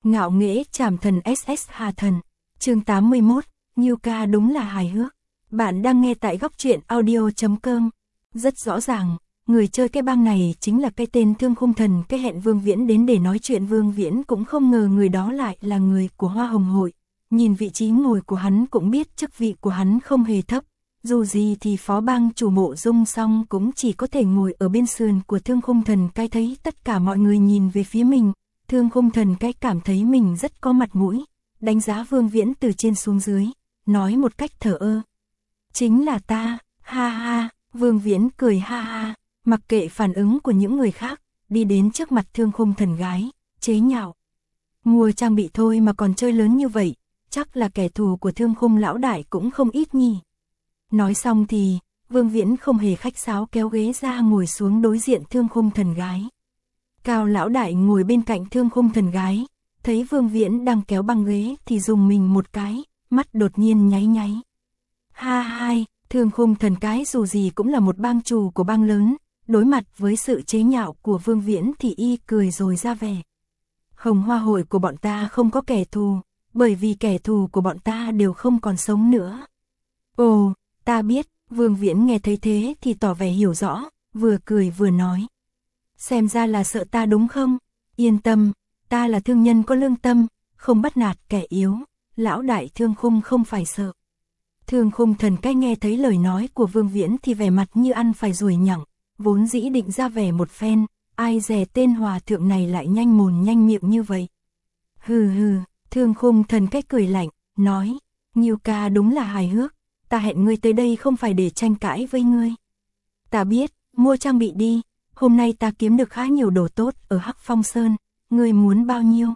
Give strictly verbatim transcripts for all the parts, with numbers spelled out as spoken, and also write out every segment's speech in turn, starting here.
Ngạo nghễ trảm thần ét ét Hà Thần. Chương tám mươi mốt, Ngưu ca đúng là hài hước. Bạn đang nghe tại góc truyện audio chấm com. Rất rõ ràng, người chơi cái bang này chính là cái tên Thương Khung Thần, cái hẹn Vương Viễn đến để nói chuyện. Vương Viễn cũng không ngờ người đó lại là người của Hoa Hồng Hội. Nhìn vị trí ngồi của hắn cũng biết chức vị của hắn không hề thấp. Dù gì thì phó bang chủ Mộ Dung Song cũng chỉ có thể ngồi ở bên sườn của Thương Khung Thần. Cái thấy tất cả mọi người nhìn về phía mình, Thương Khung Thần cái cảm thấy mình rất có mặt mũi, đánh giá Vương Viễn từ trên xuống dưới, nói một cách thờ ơ. Chính là ta, ha ha. Vương Viễn cười ha ha, mặc kệ phản ứng của những người khác, đi đến trước mặt Thương Khung Thần gái, chế nhạo. Mua trang bị thôi mà còn chơi lớn như vậy, chắc là kẻ thù của Thương Khung lão đại cũng không ít nhỉ. Nói xong thì, Vương Viễn không hề khách sáo kéo ghế ra ngồi xuống đối diện Thương Khung Thần gái. Cao lão đại ngồi bên cạnh Thương Khung Thần gái, thấy Vương Viễn đang kéo băng ghế thì dùng mình một cái, mắt đột nhiên nháy nháy. Ha hai, Thương Khung Thần cái dù gì cũng là một bang chủ của bang lớn, đối mặt với sự chế nhạo của Vương Viễn thì y cười rồi ra vẻ. Hồng Hoa Hội của bọn ta không có kẻ thù, bởi vì kẻ thù của bọn ta đều không còn sống nữa. Ồ, ta biết. Vương Viễn nghe thấy thế thì tỏ vẻ hiểu rõ, vừa cười vừa nói. Xem ra là sợ ta đúng không? Yên tâm, ta là thương nhân có lương tâm, không bắt nạt kẻ yếu, lão đại Thương Khung không phải sợ. Thương Khung Thần cái nghe thấy lời nói của Vương Viễn thì vẻ mặt như ăn phải ruồi nhặng, vốn dĩ định ra vẻ một phen, ai dè tên hòa thượng này lại nhanh mồm nhanh miệng như vậy. Hừ hừ, Thương Khung Thần cái cười lạnh, nói, Ngưu ca đúng là hài hước, ta hẹn ngươi tới đây không phải để tranh cãi với ngươi. Ta biết, mua trang bị đi, hôm nay ta kiếm được khá nhiều đồ tốt ở Hắc Phong Sơn, ngươi muốn bao nhiêu?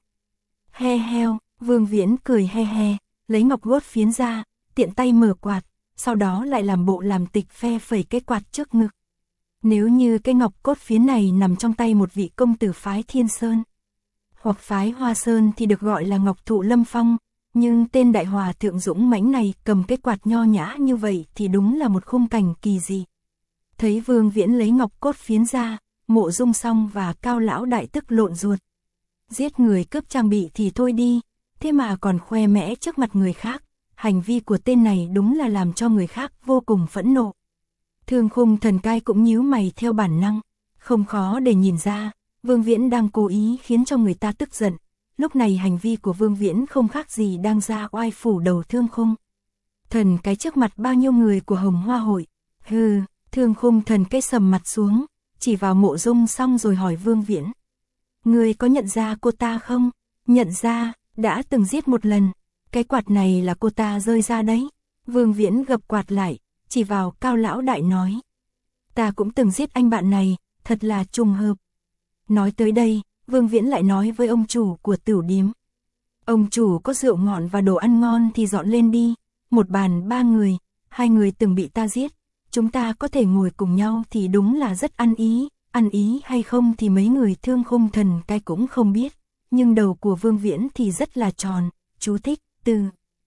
He heo, Vương Viễn cười he he, lấy ngọc gốt phiến ra, tiện tay mở quạt, sau đó lại làm bộ làm tịch phe phẩy cái quạt trước ngực. Nếu như cái ngọc cốt phiến này nằm trong tay một vị công tử phái Thiên Sơn, hoặc phái Hoa Sơn thì được gọi là Ngọc Thụ Lâm Phong, nhưng tên đại hòa thượng dũng mãnh này cầm cái quạt nho nhã như vậy thì đúng là một khung cảnh kỳ dị. Thấy Vương Viễn lấy ngọc cốt phiến ra, Mộ Dung Song và Cao lão đại tức lộn ruột. Giết người cướp trang bị thì thôi đi, thế mà còn khoe mẽ trước mặt người khác, hành vi của tên này đúng là làm cho người khác vô cùng phẫn nộ. Thương Khung Thần cai cũng nhíu mày theo bản năng, không khó để nhìn ra, Vương Viễn đang cố ý khiến cho người ta tức giận. Lúc này hành vi của Vương Viễn không khác gì đang ra oai phủ đầu Thương Khung Thần cái trước mặt bao nhiêu người của Hồng Hoa Hội. Hừ, Thương Khung Thần cái sầm mặt xuống, chỉ vào Mộ Dung Song rồi hỏi Vương Viễn. Ngươi có nhận ra cô ta không? Nhận ra, đã từng giết một lần. Cái quạt này là cô ta rơi ra đấy. Vương Viễn gập quạt lại, chỉ vào Cao lão đại nói. Ta cũng từng giết anh bạn này, thật là trùng hợp. Nói tới đây, Vương Viễn lại nói với ông chủ của tửu điếm. Ông chủ có rượu ngọt và đồ ăn ngon thì dọn lên đi. Một bàn ba người, hai người từng bị ta giết. Chúng ta có thể ngồi cùng nhau thì đúng là rất ăn ý. Ăn ý hay không thì mấy người Thương Khung Thần cái cũng không biết. Nhưng đầu của Vương Viễn thì rất là tròn. Chú thích, từ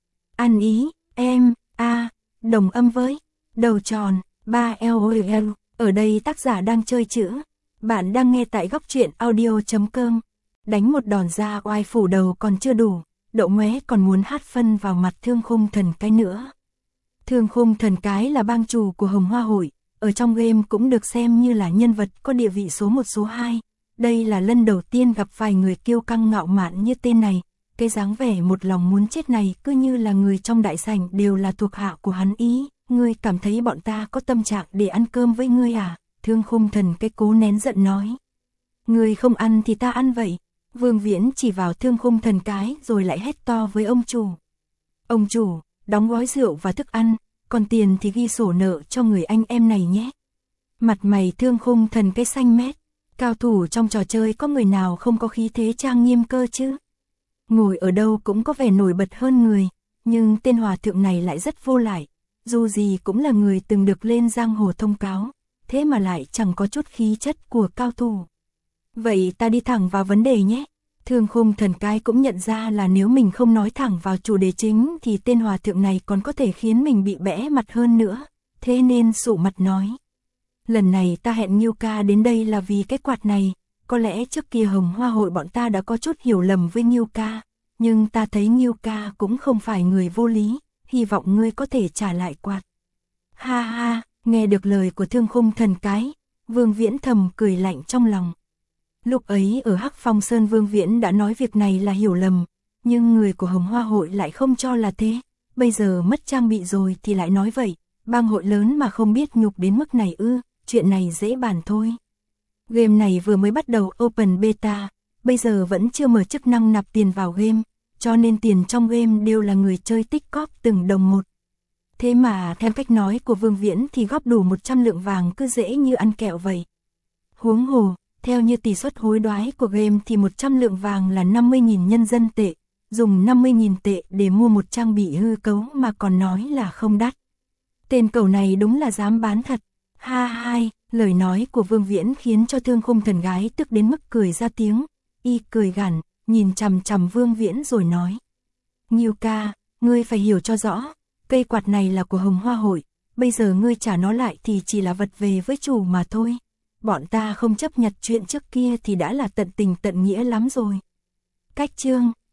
ăn ý, em, a, đồng âm với đầu tròn, ba l. Ở đây tác giả đang chơi chữ. Bạn đang nghe tại góc truyện audio chấm com. Đánh một đòn ra oai phủ đầu còn chưa đủ, Đậu Ngoé còn muốn hát phân vào mặt Thương Khung Thần cái nữa. Thương Khung Thần cái là bang chủ của Hồng Hoa Hội, ở trong game cũng được xem như là nhân vật có địa vị số một số hai. Đây là lần đầu tiên gặp vài người kiêu căng ngạo mạn như tên này, cái dáng vẻ một lòng muốn chết này cứ như là người trong đại sảnh đều là thuộc hạ của hắn ý. Ngươi cảm thấy bọn ta có tâm trạng để ăn cơm với ngươi à? Thương Khung Thần cái cố nén giận nói. Ngươi không ăn thì ta ăn vậy. Vương Viễn chỉ vào Thương Khung Thần cái rồi lại hét to với ông chủ. Ông chủ, đóng gói rượu và thức ăn, còn tiền thì ghi sổ nợ cho người anh em này nhé. Mặt mày Thương Khung Thần cái xanh mét. Cao thủ trong trò chơi có người nào không có khí thế trang nghiêm cơ chứ? Ngồi ở đâu cũng có vẻ nổi bật hơn người, nhưng tên hòa thượng này lại rất vô lại. Dù gì cũng là người từng được lên giang hồ thông cáo, thế mà lại chẳng có chút khí chất của cao thủ. Vậy ta đi thẳng vào vấn đề nhé. Thương Khung Thần cái cũng nhận ra là nếu mình không nói thẳng vào chủ đề chính thì tên hòa thượng này còn có thể khiến mình bị bẽ mặt hơn nữa. Thế nên sụ mặt nói. Lần này ta hẹn Ngưu ca đến đây là vì cái quạt này, có lẽ trước kia Hồng Hoa hội bọn ta đã có chút hiểu lầm với Ngưu ca, nhưng ta thấy Ngưu ca cũng không phải người vô lý, hy vọng ngươi có thể trả lại quạt. Ha ha, nghe được lời của Thương Khung Thần cái, Vương Viễn thầm cười lạnh trong lòng. Lúc ấy ở Hắc Phong Sơn Vương Viễn đã nói việc này là hiểu lầm, nhưng người của Hồng Hoa hội lại không cho là thế, bây giờ mất trang bị rồi thì lại nói vậy, bang hội lớn mà không biết nhục đến mức này ư, chuyện này dễ bàn thôi. Game này vừa mới bắt đầu Open Beta, bây giờ vẫn chưa mở chức năng nạp tiền vào game, cho nên tiền trong game đều là người chơi tích cóp từng đồng một. Thế mà theo cách nói của Vương Viễn thì góp đủ một trăm lượng vàng cứ dễ như ăn kẹo vậy. Huống hồ, theo như tỷ suất hối đoái của game thì một trăm lượng vàng là năm mươi nghìn nhân dân tệ, dùng năm mươi nghìn tệ để mua một trang bị hư cấu mà còn nói là không đắt. Tên cẩu này đúng là dám bán thật. Ha hai, lời nói của Vương Viễn khiến cho Thương Khung Thần gái tức đến mức cười ra tiếng, y cười gằn, nhìn chằm chằm Vương Viễn rồi nói. Ngưu ca, ngươi phải hiểu cho rõ, cây quạt này là của Hồng Hoa hội, bây giờ ngươi trả nó lại thì chỉ là vật về với chủ mà thôi. Bọn ta không chấp nhận chuyện trước kia thì đã là tận tình tận nghĩa lắm rồi. Cách chương